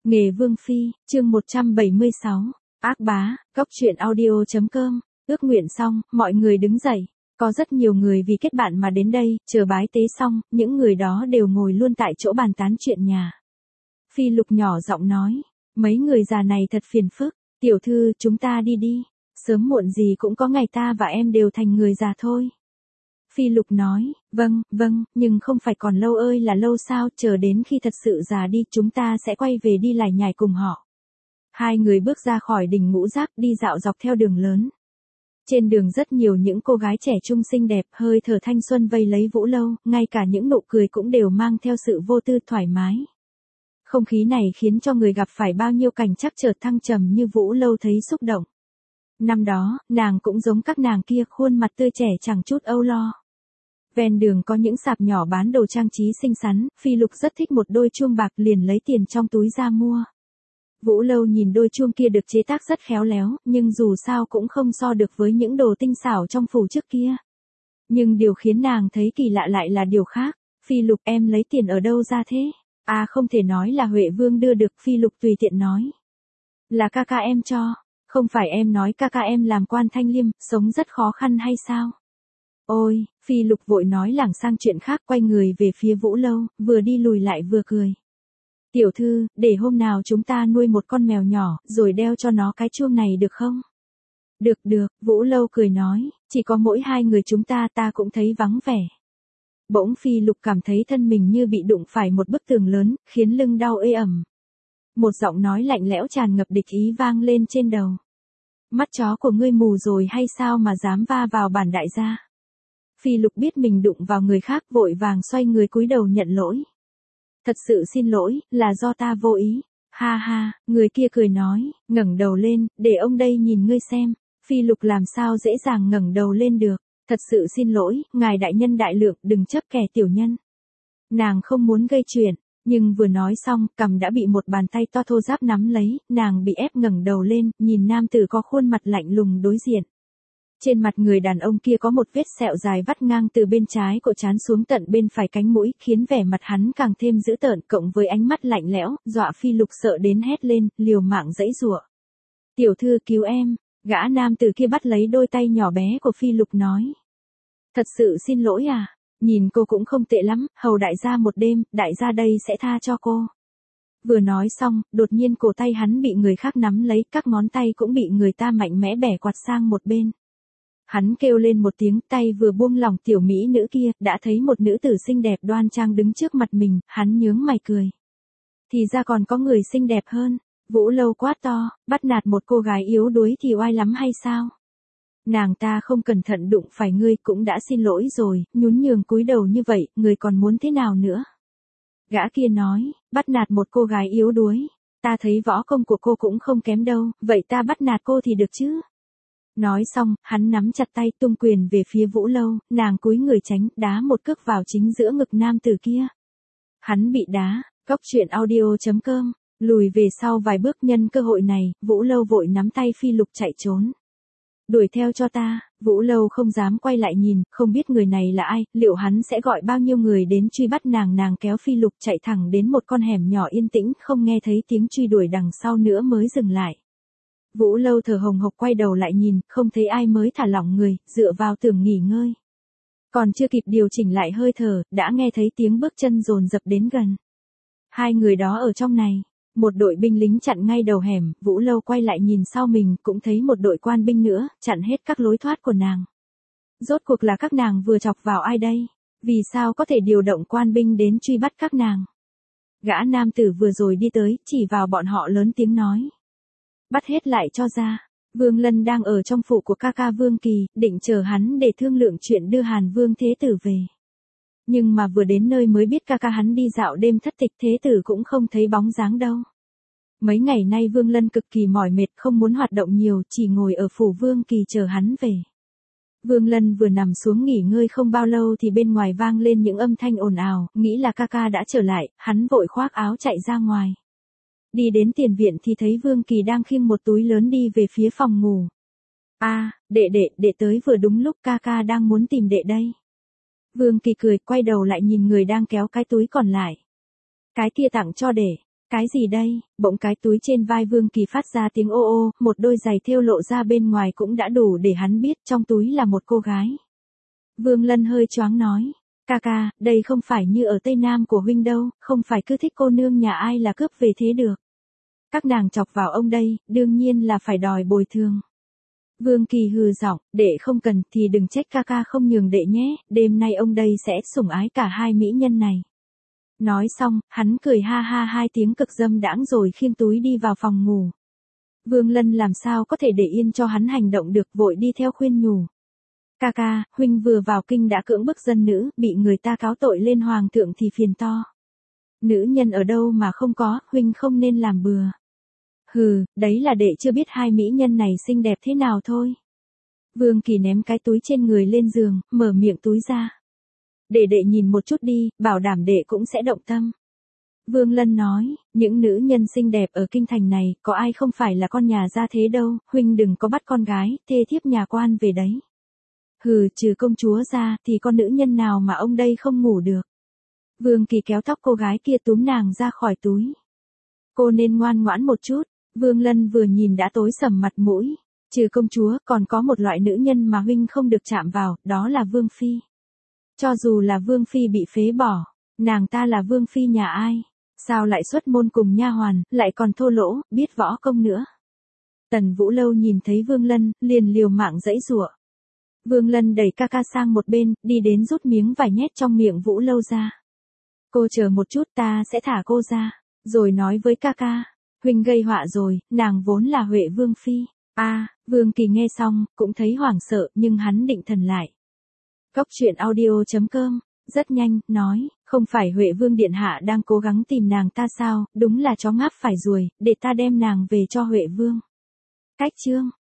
Nghề Vương Phi, chương 176, ác bá, góc truyện audio.com, ước nguyện xong, mọi người đứng dậy. Có rất nhiều người vì kết bạn mà đến đây, chờ bái tế xong, những người đó đều ngồi luôn tại chỗ bàn tán chuyện nhà. Phi Lục nhỏ giọng nói, mấy người già này thật phiền phức, tiểu thư chúng ta đi đi, sớm muộn gì cũng có ngày ta và em đều thành người già thôi. Phi Lục nói, vâng, nhưng không phải còn lâu ơi là lâu sao, chờ đến khi thật sự già đi chúng ta sẽ quay về đi lải nhải cùng họ. Hai người bước ra khỏi đỉnh Ngũ Giác đi dạo dọc theo đường lớn. Trên đường rất nhiều những cô gái trẻ trung xinh đẹp, hơi thở thanh xuân vây lấy Vũ Lâu, ngay cả những nụ cười cũng đều mang theo sự vô tư thoải mái. Không khí này khiến cho người gặp phải bao nhiêu cảnh chắc chợt thăng trầm như Vũ Lâu thấy xúc động. Năm đó, nàng cũng giống các nàng kia, khuôn mặt tươi trẻ chẳng chút âu lo. Ven đường có những sạp nhỏ bán đồ trang trí xinh xắn, Phi Lục rất thích một đôi chuông bạc liền lấy tiền trong túi ra mua. Vũ Lâu nhìn đôi chuông kia được chế tác rất khéo léo, nhưng dù sao cũng không so được với những đồ tinh xảo trong phủ trước kia. Nhưng điều khiến nàng thấy kỳ lạ lại là điều khác. Phi Lục, em lấy tiền ở đâu ra thế? À, không thể nói là Huệ Vương đưa được, Phi Lục tùy tiện nói. Là ca ca em cho. Không phải em nói ca ca em làm quan Thanh Liêm, sống rất khó khăn hay sao? Ôi, Phi Lục vội nói lảng sang chuyện khác, quay người về phía Vũ Lâu, vừa đi lùi lại vừa cười. Tiểu thư, để hôm nào chúng ta nuôi một con mèo nhỏ, rồi đeo cho nó cái chuông này được không? Được, Vũ Lâu cười nói, chỉ có mỗi hai người chúng ta cũng thấy vắng vẻ. Bỗng Phi Lục cảm thấy thân mình như bị đụng phải một bức tường lớn, khiến lưng đau ê ẩm. Một giọng nói lạnh lẽo tràn ngập địch ý vang lên trên đầu. Mắt chó của ngươi mù rồi hay sao mà dám va vào bản đại gia? Phi Lục biết mình đụng vào người khác, vội vàng xoay người cúi đầu nhận lỗi. Thật sự xin lỗi, là do ta vô ý. Ha ha, người kia cười nói, ngẩng đầu lên, để ông đây nhìn ngươi xem. Phi Lục làm sao dễ dàng ngẩng đầu lên được. Thật sự xin lỗi, ngài đại nhân đại lượng, đừng chấp kẻ tiểu nhân. Nàng không muốn gây chuyện, nhưng vừa nói xong, cằm đã bị một bàn tay to thô ráp nắm lấy, nàng bị ép ngẩng đầu lên, nhìn nam tử có khuôn mặt lạnh lùng đối diện. Trên mặt người đàn ông kia có một vết sẹo dài vắt ngang từ bên trái cổ trán xuống tận bên phải cánh mũi, khiến vẻ mặt hắn càng thêm dữ tợn, cộng với ánh mắt lạnh lẽo, dọa Phi Lục sợ đến hét lên, liều mạng giãy giụa. Tiểu thư cứu em, gã nam tử kia bắt lấy đôi tay nhỏ bé của Phi Lục nói. Thật sự xin lỗi à, nhìn cô cũng không tệ lắm, hầu đại gia một đêm, đại gia đây sẽ tha cho cô. Vừa nói xong, đột nhiên cổ tay hắn bị người khác nắm lấy, các ngón tay cũng bị người ta mạnh mẽ bẻ quạt sang một bên. Hắn kêu lên một tiếng, tay vừa buông lỏng tiểu mỹ nữ kia, đã thấy một nữ tử xinh đẹp đoan trang đứng trước mặt mình, hắn nhướng mày cười. Thì ra còn có người xinh đẹp hơn. Vũ Lâu quát to, bắt nạt một cô gái yếu đuối thì oai lắm hay sao? Nàng ta không cẩn thận đụng phải ngươi cũng đã xin lỗi rồi, nhún nhường cúi đầu như vậy, người còn muốn thế nào nữa? Gã kia nói, bắt nạt một cô gái yếu đuối. Ta thấy võ công của cô cũng không kém đâu, vậy ta bắt nạt cô thì được chứ? Nói xong, hắn nắm chặt tay tung quyền về phía Vũ Lâu, nàng cúi người tránh, đá một cước vào chính giữa ngực nam tử kia. Hắn bị đá, góc truyện audio.com, lùi về sau vài bước, nhân cơ hội này, Vũ Lâu vội nắm tay Phi Lục chạy trốn. Đuổi theo cho ta, Vũ Lâu không dám quay lại nhìn, không biết người này là ai, liệu hắn sẽ gọi bao nhiêu người đến truy bắt nàng kéo Phi Lục chạy thẳng đến một con hẻm nhỏ yên tĩnh, không nghe thấy tiếng truy đuổi đằng sau nữa mới dừng lại. Vũ Lâu thở hồng hộc quay đầu lại nhìn, không thấy ai mới thả lỏng người, dựa vào tường nghỉ ngơi. Còn chưa kịp điều chỉnh lại hơi thở, đã nghe thấy tiếng bước chân dồn dập đến gần. Hai người đó ở trong này, một đội binh lính chặn ngay đầu hẻm, Vũ Lâu quay lại nhìn sau mình, cũng thấy một đội quan binh nữa, chặn hết các lối thoát của nàng. Rốt cuộc là các nàng vừa chọc vào ai đây? Vì sao có thể điều động quan binh đến truy bắt các nàng? Gã nam tử vừa rồi đi tới, chỉ vào bọn họ lớn tiếng nói. Bắt hết lại cho ra. Vương Lân đang ở trong phủ của ca ca Vương Kỳ, định chờ hắn để thương lượng chuyện đưa Hàn Vương Thế Tử về. Nhưng mà vừa đến nơi mới biết ca ca hắn đi dạo đêm thất tịch, Thế Tử cũng không thấy bóng dáng đâu. Mấy ngày nay Vương Lân cực kỳ mỏi mệt, không muốn hoạt động nhiều, chỉ ngồi ở phủ Vương Kỳ chờ hắn về. Vương Lân vừa nằm xuống nghỉ ngơi không bao lâu thì bên ngoài vang lên những âm thanh ồn ào, nghĩ là ca ca đã trở lại, hắn vội khoác áo chạy ra ngoài. Đi đến tiền viện thì thấy Vương Kỳ đang khiêng một túi lớn đi về phía phòng ngủ. Đệ tới vừa đúng lúc, ca ca đang muốn tìm đệ đây. Vương Kỳ cười, quay đầu lại nhìn người đang kéo cái túi còn lại. Cái kia tặng cho đệ. Cái gì đây? Bỗng cái túi trên vai Vương Kỳ phát ra tiếng ô ô, một đôi giày thêu lộ ra bên ngoài cũng đã đủ để hắn biết trong túi là một cô gái. Vương Lân hơi choáng nói. Ca ca, đây không phải như ở Tây Nam của huynh đâu, không phải cứ thích cô nương nhà ai là cướp về thế được. Các nàng chọc vào ông đây, đương nhiên là phải đòi bồi thường. Vương Kỳ hừ giọng, đệ không cần thì đừng trách ca ca không nhường đệ nhé, đêm nay ông đây sẽ sủng ái cả hai mỹ nhân này. Nói xong, hắn cười ha ha hai tiếng cực dâm đãng rồi khiêng túi đi vào phòng ngủ. Vương Lân làm sao có thể để yên cho hắn hành động được, vội đi theo khuyên nhủ. Ca ca, huynh vừa vào kinh đã cưỡng bức dân nữ, bị người ta cáo tội lên hoàng thượng thì phiền to. Nữ nhân ở đâu mà không có, huynh không nên làm bừa. Hừ, đấy là đệ chưa biết hai mỹ nhân này xinh đẹp thế nào thôi. Vương Kỳ ném cái túi trên người lên giường, mở miệng túi ra. Để đệ nhìn một chút đi, bảo đảm đệ cũng sẽ động tâm. Vương Lân nói, những nữ nhân xinh đẹp ở kinh thành này, có ai không phải là con nhà gia thế đâu, huynh đừng có bắt con gái, thê thiếp nhà quan về đấy. Hừ, trừ công chúa ra, thì con nữ nhân nào mà ông đây không ngủ được. Vương Kỳ kéo tóc cô gái kia túm nàng ra khỏi túi. Cô nên ngoan ngoãn một chút. Vương Lân vừa nhìn đã tối sầm mặt mũi. Trừ công chúa, còn có một loại nữ nhân mà huynh không được chạm vào, đó là Vương Phi. Cho dù là Vương Phi bị phế bỏ, nàng ta là Vương Phi nhà ai? Sao lại xuất môn cùng nha hoàn, lại còn thô lỗ, biết võ công nữa? Tần Vũ Lâu nhìn thấy Vương Lân, liền liều mạng giãy giụa. Vương Lân đẩy ca ca sang một bên, đi đến rút miếng vải nhét trong miệng Vũ Lâu ra. Cô chờ một chút, ta sẽ thả cô ra, rồi nói với ca ca. Huynh gây họa rồi, nàng vốn là Huệ Vương Phi. Vương Kỳ nghe xong, cũng thấy hoảng sợ, nhưng hắn định thần lại. Cốc truyện audio.com, rất nhanh, nói, không phải Huệ Vương Điện Hạ đang cố gắng tìm nàng ta sao, đúng là chó ngáp phải ruồi, để ta đem nàng về cho Huệ Vương. Cách chương.